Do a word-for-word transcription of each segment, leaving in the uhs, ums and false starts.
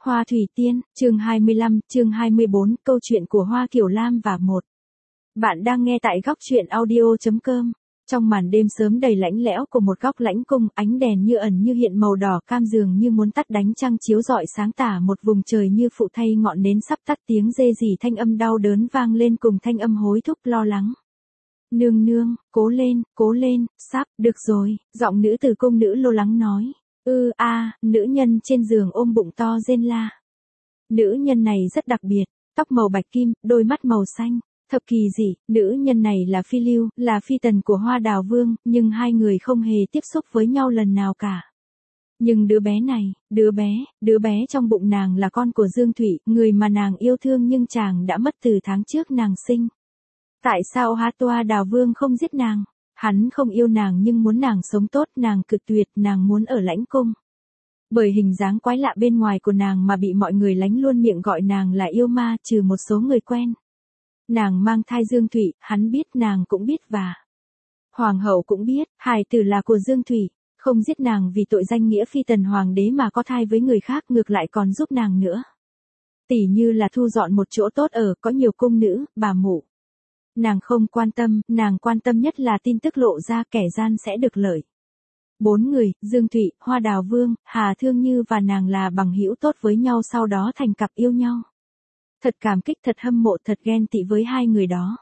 Hoa Thủy Tiên, chương hai mươi lăm, chương hai mươi bốn, câu chuyện của Hoa Kiểu Lam và một. Bạn đang nghe tại góc truyện audio.com. Trong màn đêm sớm đầy lạnh lẽo của một góc lãnh cung, ánh đèn như ẩn như hiện màu đỏ cam dường như muốn tắt đánh trăng chiếu rọi sáng tả một vùng trời như phụ thay ngọn nến sắp tắt, tiếng rê rỉ thanh âm đau đớn vang lên cùng thanh âm hối thúc lo lắng. Nương nương, cố lên, cố lên, sắp, được rồi, giọng nữ từ cung nữ lo lắng nói. Ư a, à, nữ nhân trên giường ôm bụng to rên la. Nữ nhân này rất đặc biệt, tóc màu bạch kim, đôi mắt màu xanh, thật kỳ dị, nữ nhân này là phi lưu, là phi tần của Hoa Đào Vương, nhưng hai người không hề tiếp xúc với nhau lần nào cả. Nhưng đứa bé này, đứa bé, đứa bé trong bụng nàng là con của Dương Thụy, người mà nàng yêu thương nhưng chàng đã mất từ tháng trước nàng sinh. Tại sao Hoa Đào Vương không giết nàng? Hắn không yêu nàng nhưng muốn nàng sống tốt, nàng cự tuyệt, nàng muốn ở lãnh cung. Bởi hình dáng quái lạ bên ngoài của nàng mà bị mọi người lánh luôn miệng gọi nàng là yêu ma, trừ một số người quen. Nàng mang thai Dương Thụy, hắn biết, nàng cũng biết và Hoàng hậu cũng biết, hài tử là của Dương Thụy, không giết nàng vì tội danh nghĩa phi tần hoàng đế mà có thai với người khác, ngược lại còn giúp nàng nữa. Tỉ như là thu dọn một chỗ tốt ở, có nhiều cung nữ, bà mụ. Nàng không quan tâm, nàng quan tâm nhất là tin tức lộ ra kẻ gian sẽ được lợi. Bốn người, Dương Thụy, Hoa Đào Vương, Hà Thương Như và nàng là bằng hữu tốt với nhau, sau đó thành cặp yêu nhau. Thật cảm kích, thật hâm mộ, thật ghen tị với hai người đó.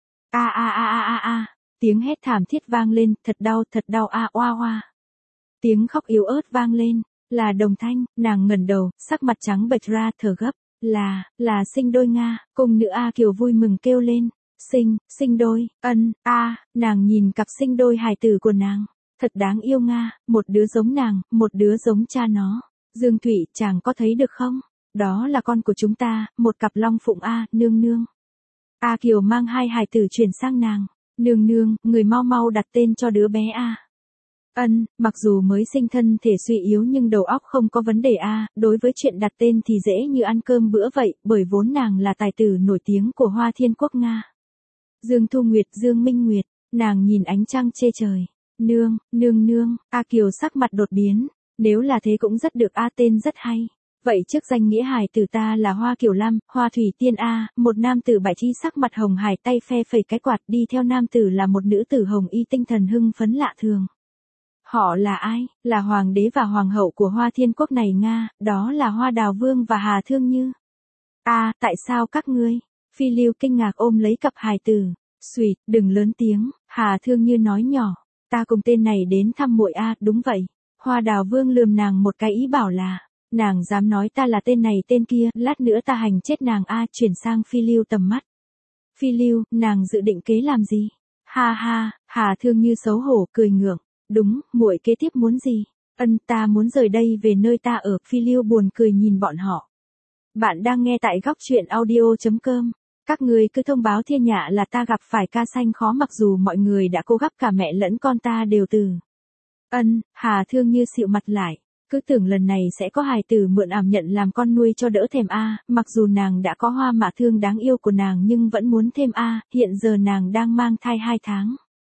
A a a a a a, tiếng hét thảm thiết vang lên, thật đau, thật đau a oa oa. Tiếng khóc yếu ớt vang lên, là Đồng Thanh, nàng ngẩng đầu, sắc mặt trắng bệch ra, thở gấp, là, là sinh đôi Nga, cung nữ A Kiều vui mừng kêu lên. Sinh, sinh đôi, ân, a, à, nàng nhìn cặp sinh đôi hài tử của nàng, thật đáng yêu Nga, một đứa giống nàng, một đứa giống cha nó. Dương Thụy, chàng có thấy được không? Đó là con của chúng ta, một cặp long phụng a, nương nương. A Kiều mang hai hài tử chuyển sang nàng, nương nương, người mau mau đặt tên cho đứa bé a. Ân, mặc dù mới sinh thân thể suy yếu nhưng đầu óc không có vấn đề a, đối với chuyện đặt tên thì dễ như ăn cơm bữa vậy, bởi vốn nàng là tài tử nổi tiếng của Hoa Thiên Quốc Nga. Dương Thu Nguyệt, Dương Minh Nguyệt, nàng nhìn ánh trăng chê trời. Nương, nương nương, A Kiều sắc mặt đột biến, nếu là thế cũng rất được a, tên rất hay. Vậy trước danh nghĩa hài tử ta là Hoa Kiểu Lam, Hoa Thủy Tiên a, một nam tử bạch y sắc mặt hồng hài tay phe phẩy cái quạt, đi theo nam tử là một nữ tử hồng y tinh thần hưng phấn lạ thường. Họ là ai? Là hoàng đế và hoàng hậu của Hoa Thiên Quốc này Nga, đó là Hoa Đào Vương và Hà Thương Như. A, à, tại sao các ngươi? Phi Lưu kinh ngạc ôm lấy cặp hài tử. Xùyt, đừng lớn tiếng, Hà Thương Như nói nhỏ, ta cùng tên này đến thăm muội a, đúng vậy. Hoa Đào Vương lườm nàng một cái ý bảo là, nàng dám nói ta là tên này tên kia, lát nữa ta hành chết nàng a, chuyển sang Phi Lưu tầm mắt. Phi Lưu, nàng dự định kế làm gì? Ha ha, Hà Thương Như xấu hổ cười ngượng, đúng, muội kế tiếp muốn gì? Ân, ta muốn rời đây về nơi ta ở. Phi Lưu buồn cười nhìn bọn họ. Bạn đang nghe tại góc truyện audio.com. Các người cứ thông báo thiên nhạ là ta gặp phải ca xanh khó, mặc dù mọi người đã cố gắng, cả mẹ lẫn con ta đều từ. Ân, Hà Thương Như xịu mặt lại, cứ tưởng lần này sẽ có hài tử mượn ảm nhận làm con nuôi cho đỡ thèm a, mặc dù nàng đã có Hoa Mạ Thương đáng yêu của nàng nhưng vẫn muốn thêm a, hiện giờ nàng đang mang thai hai tháng.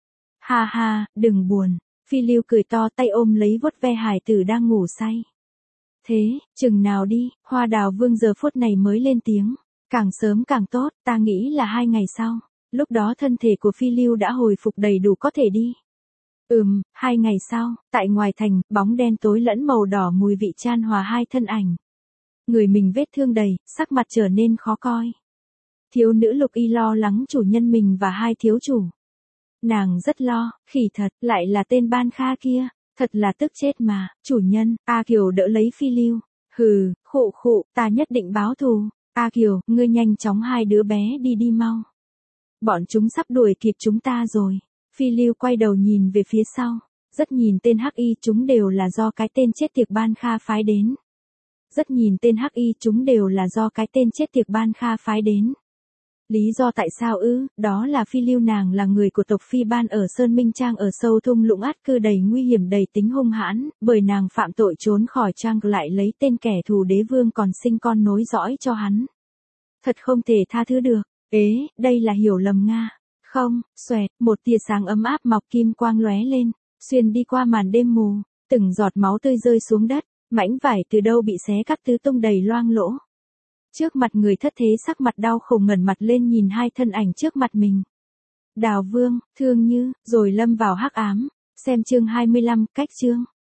Ha ha, đừng buồn, Phi Lưu cười to, tay ôm lấy vuốt ve hài tử đang ngủ say. Thế, chừng nào đi? Hoa Đào Vương giờ phút này mới lên tiếng. Càng sớm càng tốt, ta nghĩ là hai ngày sau. Lúc đó thân thể của Phi Lưu đã hồi phục đầy đủ có thể đi. Ừm, hai ngày sau, tại ngoài thành, bóng đen tối lẫn màu đỏ mùi vị chan hòa hai thân ảnh. Người mình vết thương đầy, sắc mặt trở nên khó coi. Thiếu nữ Lục Y lo lắng chủ nhân mình và hai thiếu chủ. Nàng rất lo, khỉ thật, lại là tên Ban Kha kia, thật là tức chết mà, chủ nhân. A Kiều đỡ lấy Phi Lưu. Hừ, khụ khụ, ta nhất định báo thù. A Kiều, ngươi nhanh chóng hai đứa bé đi đi mau. Bọn chúng sắp đuổi kịp chúng ta rồi. Phi Lưu quay đầu nhìn về phía sau. Rất nhìn tên hắc y, chúng đều là do cái tên chết tiệt Ban Kha phái đến. Rất nhìn tên hắc y, chúng đều là do cái tên chết tiệt Ban Kha phái đến. Lý do tại sao ư? Đó là Phi Lưu nàng là người của tộc Phi Ban ở Sơn Minh Trang ở sâu thung lũng át cư đầy nguy hiểm, đầy tính hung hãn, bởi nàng phạm tội trốn khỏi trang lại lấy tên kẻ thù đế vương còn sinh con nối dõi cho hắn. Thật không thể tha thứ được. Ế, đây là hiểu lầm Nga. Không, xoẹt, một tia sáng ấm áp mọc kim quang lóe lên, xuyên đi qua màn đêm mù, từng giọt máu tươi rơi xuống đất, Mảnh vải từ đâu bị xé cắt tứ tung đầy loang lỗ. Trước mặt người thất thế sắc mặt đau khổ ngẩng mặt lên nhìn hai thân ảnh trước mặt mình. Đào Vương, Thương Như, rồi lâm vào hắc ám. Xem chương hai mươi lăm, cách chương.